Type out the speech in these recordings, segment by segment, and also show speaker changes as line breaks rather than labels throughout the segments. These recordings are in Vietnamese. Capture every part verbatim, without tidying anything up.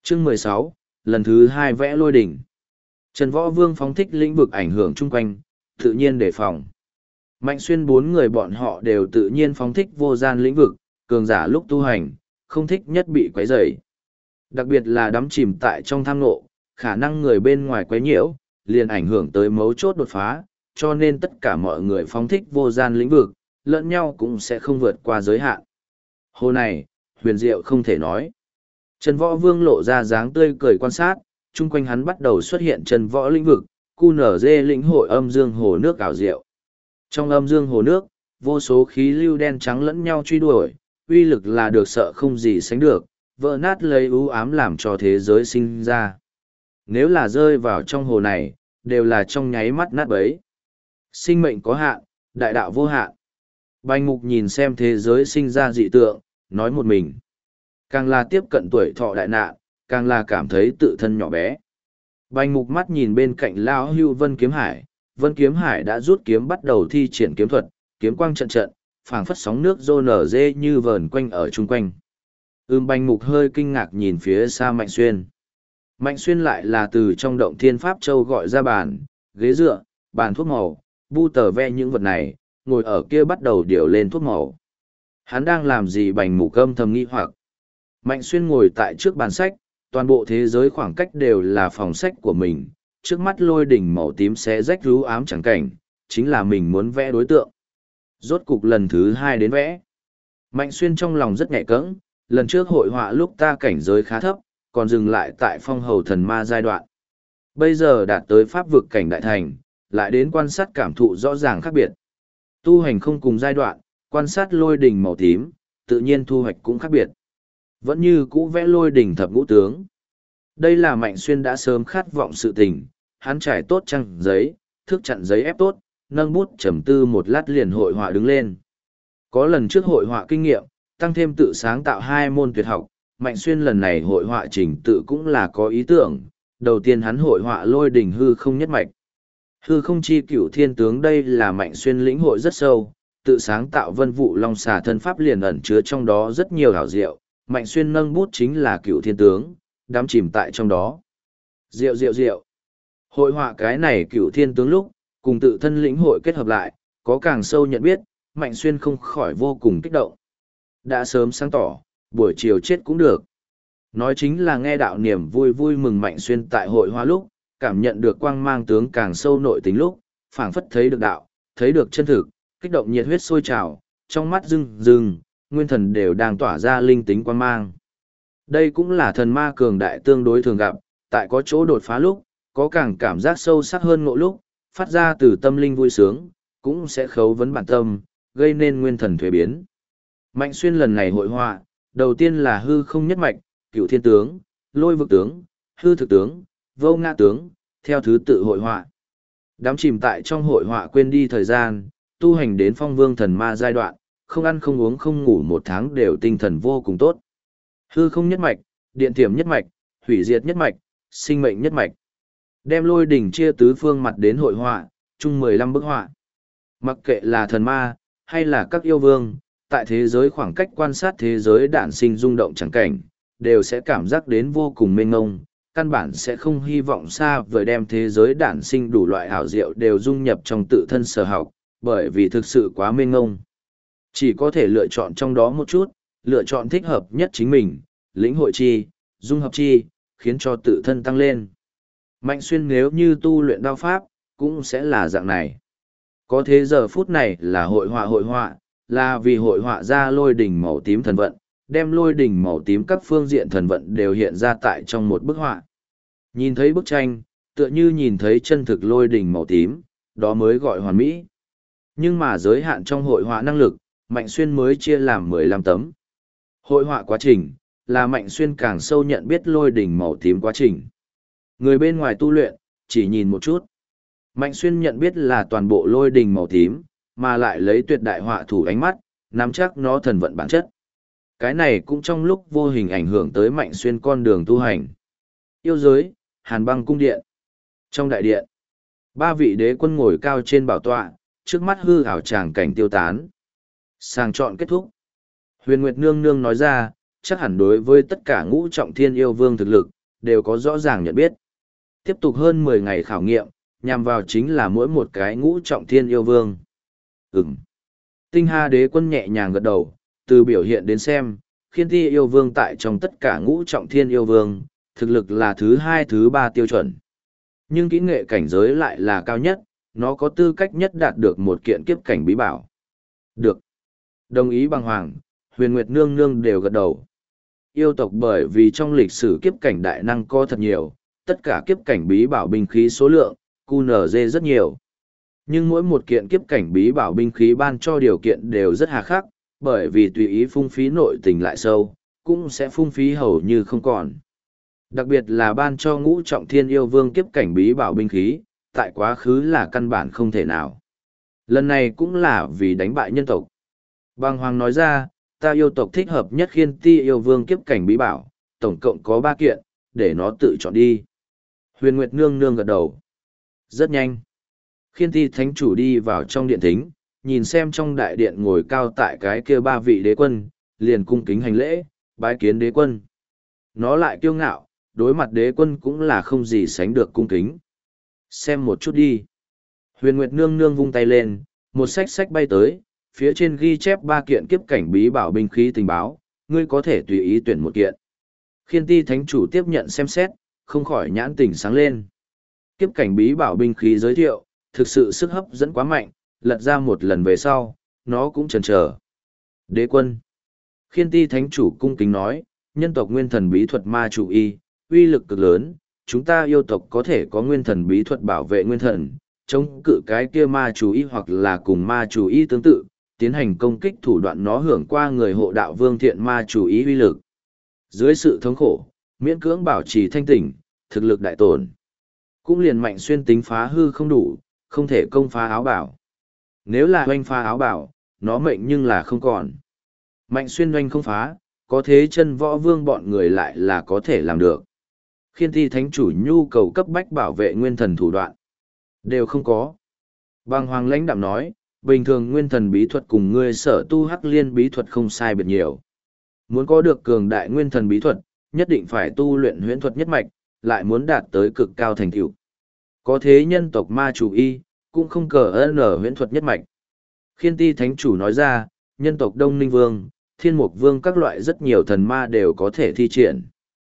Chương mười sáu, lần thứ hai vẽ lôi đỉnh. Trần Võ Vương phóng thích lĩnh vực ảnh hưởng chung quanh, tự nhiên đề phòng. Mạnh Xuyên bốn người bọn họ đều tự nhiên phóng thích vô gian lĩnh vực, cường giả lúc tu hành, không thích nhất bị quấy rầy. Đặc biệt là đắm chìm tại trong tham ngộ, khả năng người bên ngoài quấy nhiễu, liền ảnh hưởng tới mấu chốt đột phá, cho nên tất cả mọi người phóng thích vô gian lĩnh vực, lẫn nhau cũng sẽ không vượt qua giới hạn. Hồ này, huyền diệu không thể nói. Trần Võ Vương lộ ra dáng tươi cười quan sát, chung quanh hắn bắt đầu xuất hiện Trần Võ lĩnh vực, cu nở dê lĩnh hội âm dương hồ nước ảo diệu. Trong âm dương hồ nước, vô số khí lưu đen trắng lẫn nhau truy đuổi, uy lực là được sợ không gì sánh được, vỡ nát lấy ưu ám làm cho thế giới sinh ra. Nếu là rơi vào trong hồ này, đều là trong nháy mắt nát bấy. Sinh mệnh có hạn, đại đạo vô hạn. Bành Mục nhìn xem thế giới sinh ra dị tượng, nói một mình. Càng là tiếp cận tuổi thọ đại nạn, càng là cảm thấy tự thân nhỏ bé. Bành Mục mắt nhìn bên cạnh Lão Hưu Vân Kiếm Hải, Vân Kiếm Hải đã rút kiếm bắt đầu thi triển kiếm thuật, kiếm quang trận trận, phảng phất sóng nước rô nở dê như vờn quanh ở chung quanh. Ưm Bành Mục hơi kinh ngạc nhìn phía xa Mạnh Xuyên. Mạnh Xuyên lại là từ trong động Thiên Pháp Châu gọi ra bàn, ghế dựa, bàn thuốc màu, bu tờ ve những vật này, ngồi ở kia bắt đầu điều lên thuốc màu. Hắn đang làm gì? Bành Mục âm thầm nghi hoặc. Mạnh Xuyên ngồi tại trước bàn sách, toàn bộ thế giới khoảng cách đều là phòng sách của mình, trước mắt lôi đỉnh màu tím xé rách rú ám chẳng cảnh, chính là mình muốn vẽ đối tượng. Rốt cục lần thứ hai đến vẽ. Mạnh Xuyên trong lòng rất nhạy cẫng, lần trước hội họa lúc ta cảnh giới khá thấp, còn dừng lại tại phong hầu thần ma giai đoạn. Bây giờ đạt tới pháp vực cảnh đại thành, lại đến quan sát cảm thụ rõ ràng khác biệt. Tu hành không cùng giai đoạn, quan sát lôi đỉnh màu tím, tự nhiên thu hoạch cũng khác biệt. Vẫn như cũ vẽ lôi đỉnh thập ngũ tướng. Đây là Mạnh Xuyên đã sớm khát vọng sự tình, hắn trải tốt trang giấy, thước chặn giấy ép tốt, nâng bút trầm tư một lát liền hội họa đứng lên. Có lần trước hội họa kinh nghiệm, tăng thêm tự sáng tạo hai môn tuyệt học, Mạnh Xuyên lần này hội họa trình tự cũng là có ý tưởng. Đầu tiên hắn hội họa lôi đỉnh hư không nhất mạch. Hư không chi cửu thiên tướng, đây là Mạnh Xuyên lĩnh hội rất sâu, tự sáng tạo vân vụ long xà thân pháp liền ẩn chứa trong đó rất nhiều hảo diệu. Mạnh Xuyên nâng bút chính là cửu thiên tướng, đắm chìm tại trong đó. Diệu diệu diệu. Hội họa cái này cửu thiên tướng lúc, cùng tự thân lĩnh hội kết hợp lại, có càng sâu nhận biết, Mạnh Xuyên không khỏi vô cùng kích động. Đã sớm sáng tỏ, buổi chiều chết cũng được. Nói chính là nghe đạo niềm vui vui mừng Mạnh Xuyên tại hội họa lúc, cảm nhận được quang mang tướng càng sâu nội tính lúc, phảng phất thấy được đạo, thấy được chân thực, kích động nhiệt huyết sôi trào, trong mắt rưng rưng, nguyên thần đều đang tỏa ra linh tính quang mang. Đây cũng là thần ma cường đại tương đối thường gặp, tại có chỗ đột phá lúc, có càng cảm giác sâu sắc hơn ngộ lúc, phát ra từ tâm linh vui sướng, cũng sẽ khấu vấn bản tâm, gây nên nguyên thần thuế biến. Mạnh Xuyên lần này hội họa, đầu tiên là hư không nhất mạch, cửu thiên tướng, lôi vực tướng, hư thực tướng, vô ngã tướng, theo thứ tự hội họa. Đám chìm tại trong hội họa quên đi thời gian, tu hành đến phong vương thần ma giai đoạn, không ăn không uống không ngủ một tháng đều tinh thần vô cùng tốt. Hư không nhất mạch, điện thiểm nhất mạch, hủy diệt nhất mạch, sinh mệnh nhất mạch. Đem lôi đỉnh chia tứ phương mặt đến hội họa, chung mười lăm bức họa. Mặc kệ là thần ma, hay là các yêu vương, tại thế giới khoảng cách quan sát thế giới đản sinh rung động chẳng cảnh, đều sẽ cảm giác đến vô cùng mênh ngông, căn bản sẽ không hy vọng xa vời đem thế giới đản sinh đủ loại hảo diệu đều dung nhập trong tự thân sở học, bởi vì thực sự quá mênh ngông. Chỉ có thể lựa chọn trong đó một chút, lựa chọn thích hợp nhất chính mình, lĩnh hội chi, dung hợp chi, khiến cho tự thân tăng lên. Mạnh Xuyên nếu như tu luyện đao pháp, cũng sẽ là dạng này. Có thế giờ phút này là hội họa hội họa, là vì hội họa ra lôi đỉnh màu tím thần vận, đem lôi đỉnh màu tím các phương diện thần vận đều hiện ra tại trong một bức họa. Nhìn thấy bức tranh, tựa như nhìn thấy chân thực lôi đỉnh màu tím, đó mới gọi hoàn mỹ. Nhưng mà giới hạn trong hội họa năng lực, Mạnh Xuyên mới chia làm mười lăm tấm. Hội họa quá trình, là Mạnh Xuyên càng sâu nhận biết lôi đỉnh màu tím quá trình. Người bên ngoài tu luyện, chỉ nhìn một chút. Mạnh Xuyên nhận biết là toàn bộ lôi đỉnh màu tím, mà lại lấy tuyệt đại họa thủ ánh mắt, nắm chắc nó thần vận bản chất. Cái này cũng trong lúc vô hình ảnh hưởng tới Mạnh Xuyên con đường tu hành. Yêu giới, Hàn Băng cung điện. Trong đại điện, ba vị đế quân ngồi cao trên bảo tọa, trước mắt hư ảo tràng cảnh tiêu tán. Sàng chọn kết thúc. Huyền Nguyệt Nương Nương nói ra, chắc hẳn đối với tất cả ngũ trọng thiên yêu vương thực lực, đều có rõ ràng nhận biết. Tiếp tục hơn mười ngày khảo nghiệm, nhằm vào chính là mỗi một cái ngũ trọng thiên yêu vương. Ừm. Tinh Hà Đế Quân nhẹ nhàng gật đầu, từ biểu hiện đến xem, Khiên Ti yêu vương tại trong tất cả ngũ trọng thiên yêu vương, thực lực là thứ hai thứ ba tiêu chuẩn. Nhưng kỹ nghệ cảnh giới lại là cao nhất, nó có tư cách nhất đạt được một kiện kiếp cảnh bí bảo. Được. Đồng ý bằng hoàng, Huyền Nguyệt Nương Nương đều gật đầu. Yêu tộc bởi vì trong lịch sử kiếp cảnh đại năng có thật nhiều, tất cả kiếp cảnh bí bảo binh khí số lượng, quy en giê rất nhiều. Nhưng mỗi một kiện kiếp cảnh bí bảo binh khí ban cho điều kiện đều rất hà khắc, bởi vì tùy ý phung phí nội tình lại sâu, cũng sẽ phung phí hầu như không còn. Đặc biệt là ban cho ngũ trọng thiên yêu vương kiếp cảnh bí bảo binh khí, tại quá khứ là căn bản không thể nào. Lần này cũng là vì đánh bại nhân tộc. Bàng Hoàng nói ra, ta yêu tộc thích hợp nhất Khiên Ti yêu vương kiếp cảnh bí bảo, tổng cộng có ba kiện, để nó tự chọn đi. Huyền Nguyệt Nương Nương gật đầu. Rất nhanh. Khiên Ti thánh chủ đi vào trong điện thính, nhìn xem trong đại điện ngồi cao tại cái kia ba vị đế quân, liền cung kính hành lễ, bái kiến đế quân. Nó lại kiêu ngạo, đối mặt đế quân cũng là không gì sánh được cung kính. Xem một chút đi. Huyền Nguyệt Nương Nương vung tay lên, một sách sách bay tới, phía trên ghi chép ba kiện kiếp cảnh bí bảo binh khí tình báo, ngươi có thể tùy ý tuyển một kiện. Khiên Ti thánh chủ tiếp nhận xem xét, không khỏi nhãn tỉnh sáng lên. Kiếp cảnh bí bảo binh khí giới thiệu, thực sự sức hấp dẫn quá mạnh, lật ra một lần về sau, nó cũng chần chờ. Đế quân. Khiên Ti thánh chủ cung kính nói, nhân tộc nguyên thần bí thuật ma chủ y, uy lực cực lớn, chúng ta yêu tộc có thể có nguyên thần bí thuật bảo vệ nguyên thần, chống cự cái kia ma chủ y hoặc là cùng ma chủ y tương tự, tiến hành công kích thủ đoạn nó hưởng qua người hộ đạo vương thiện ma chủ y uy lực. Dưới sự thống khổ, miễn cưỡng bảo trì thanh tỉnh, thực lực đại tổn. Cũng liền Mạnh Xuyên tính phá hư không đủ, không thể công phá áo bảo. Nếu là hoanh phá áo bảo, nó mệnh nhưng là không còn. Mạnh Xuyên hoanh không phá, có thế chân võ vương bọn người lại là có thể làm được. Khiên Ti thánh chủ nhu cầu cấp bách bảo vệ nguyên thần thủ đoạn. Đều không có. Bàng Hoàng lãnh đạm nói, bình thường nguyên thần bí thuật cùng ngươi sở tu hắc liên bí thuật không sai biệt nhiều. Muốn có được cường đại nguyên thần bí thuật, nhất định phải tu luyện huyễn thuật nhất mạch, lại muốn đạt tới cực cao thành tựu. Có thế nhân tộc ma chủ y, cũng không cờ ơn ở huyễn thuật nhất mạch. Khiên Ti thánh chủ nói ra, nhân tộc Đông Ninh Vương, Thiên Mục Vương các loại rất nhiều thần ma đều có thể thi triển.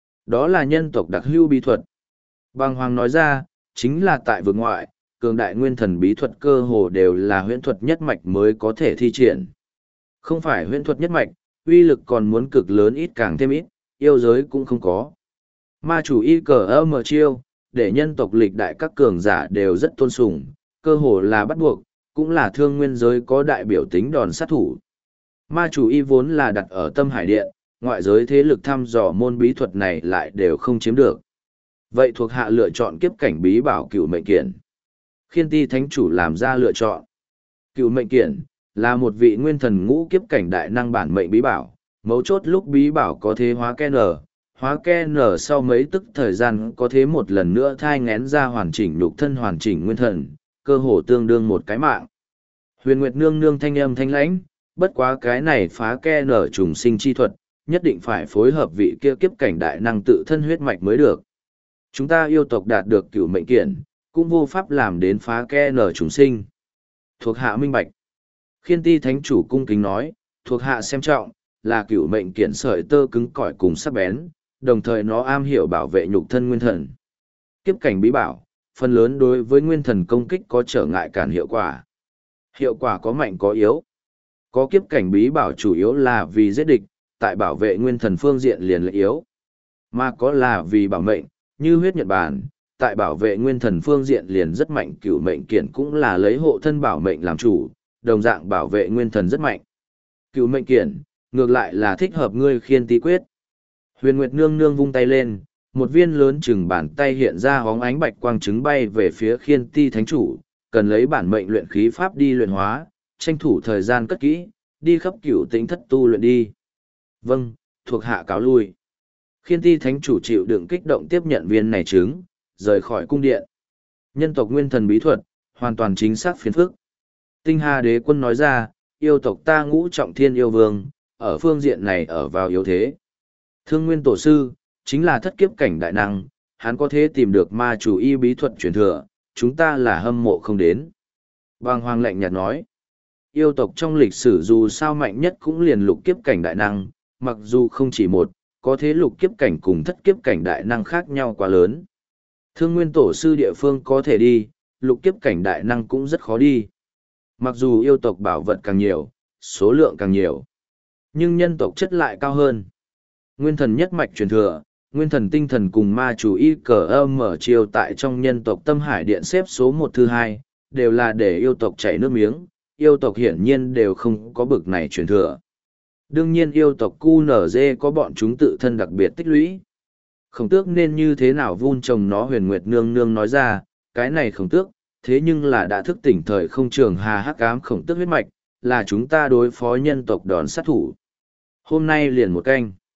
Đó là nhân tộc đặc hữu bí thuật. Bàng Hoàng nói ra, chính là tại vực ngoại, cường đại nguyên thần bí thuật cơ hồ đều là huyễn thuật nhất mạch mới có thể thi triển. Không phải huyễn thuật nhất mạch, uy lực còn muốn cực lớn ít càng thêm ít, yêu giới cũng không có. Ma chủ y cờ âm mờ chiêu, để nhân tộc lịch đại các cường giả đều rất tôn sùng, cơ hồ là bắt buộc, cũng là thương nguyên giới có đại biểu tính đòn sát thủ. Ma chủ y vốn là đặt ở tâm hải điện, ngoại giới thế lực thăm dò môn bí thuật này lại đều không chiếm được. Vậy thuộc hạ lựa chọn kiếp cảnh bí bảo cựu mệnh kiển. Khiên Ti thánh chủ làm ra lựa chọn. Cựu mệnh kiển là một vị nguyên thần ngũ kiếp cảnh đại năng bản mệnh bí bảo, mấu chốt lúc bí bảo có thế hóa ke nở, hóa ke nở sau mấy tức thời gian có thế một lần nữa thai ngén ra hoàn chỉnh nhục thân hoàn chỉnh nguyên thần, cơ hồ tương đương một cái mạng. Huyền Nguyệt Nương Nương thanh âm thanh lãnh, bất quá cái này phá ke nở trùng sinh chi thuật, nhất định phải phối hợp vị kia kiếp cảnh đại năng tự thân huyết mạch mới được. Chúng ta yêu tộc đạt được cửu mệnh kiện, cũng vô pháp làm đến phá ke nở trùng sinh. Thuộc hạ minh bạch. Khiên Ti thánh chủ cung kính nói, thuộc hạ xem trọng, là cửu mệnh kiện sợi tơ cứng cỏi cùng sắc bén, đồng thời nó am hiểu bảo vệ nhục thân nguyên thần. Kiếp cảnh bí bảo, phần lớn đối với nguyên thần công kích có trở ngại cản hiệu quả. Hiệu quả có mạnh có yếu. Có kiếp cảnh bí bảo chủ yếu là vì giết địch, tại bảo vệ nguyên thần phương diện liền lợi yếu. Mà có là vì bảo mệnh, như huyết nhật bản, tại bảo vệ nguyên thần phương diện liền rất mạnh, cửu mệnh kiện cũng là lấy hộ thân bảo mệnh làm chủ, đồng dạng bảo vệ nguyên thần rất mạnh. Cửu mệnh kiện, ngược lại là thích hợp ngươi Khiên Ti quyết. Huyền Nguyệt Nương Nương vung tay lên, một viên lớn chừng bàn tay hiện ra hóng ánh bạch quang trứng bay về phía Khiên Ti thánh chủ, cần lấy bản mệnh luyện khí pháp đi luyện hóa, tranh thủ thời gian cất kỹ, đi khắp cửu tĩnh thất tu luyện đi. Vâng, thuộc hạ cáo lui. Khiên Ti thánh chủ chịu đựng kích động tiếp nhận viên này trứng, rời khỏi cung điện. Nhân tộc nguyên thần bí thuật, hoàn toàn chính xác phiền phức. Tinh Hà Đế Quân nói ra, yêu tộc ta ngũ trọng thiên yêu vương, ở phương diện này ở vào yếu thế. Thương Nguyên Tổ Sư, chính là thất kiếp cảnh đại năng, hắn có thể tìm được ma chủ y bí thuật truyền thừa, chúng ta là hâm mộ không đến. Bàng Hoàng lạnh nhạt nói, yêu tộc trong lịch sử dù sao mạnh nhất cũng liền lục kiếp cảnh đại năng, mặc dù không chỉ một, có thế lục kiếp cảnh cùng thất kiếp cảnh đại năng khác nhau quá lớn. Thương Nguyên Tổ sư địa phương có thể đi, lục kiếp cảnh đại năng cũng rất khó đi. Mặc dù yêu tộc bảo vật càng nhiều, số lượng càng nhiều, nhưng nhân tộc chất lại cao hơn. Nguyên thần nhất mạch truyền thừa, nguyên thần tinh thần cùng ma chủ y cờ âm mở chiều tại trong nhân tộc Tâm Hải Điện xếp số một thứ hai, đều là để yêu tộc chảy nước miếng, yêu tộc hiển nhiên đều không có bực này truyền thừa. Đương nhiên yêu tộc cu nở dê có bọn chúng tự thân đặc biệt tích lũy. Khổng tước nên như thế nào vun trồng nó, Huyền Nguyệt nương nương nói ra, cái này khổng tước, thế nhưng là đã thức tỉnh thời không trường hà hắc ám khổng tước huyết mạch, là chúng ta đối phó nhân tộc đòn sát thủ. Hôm nay liền một canh.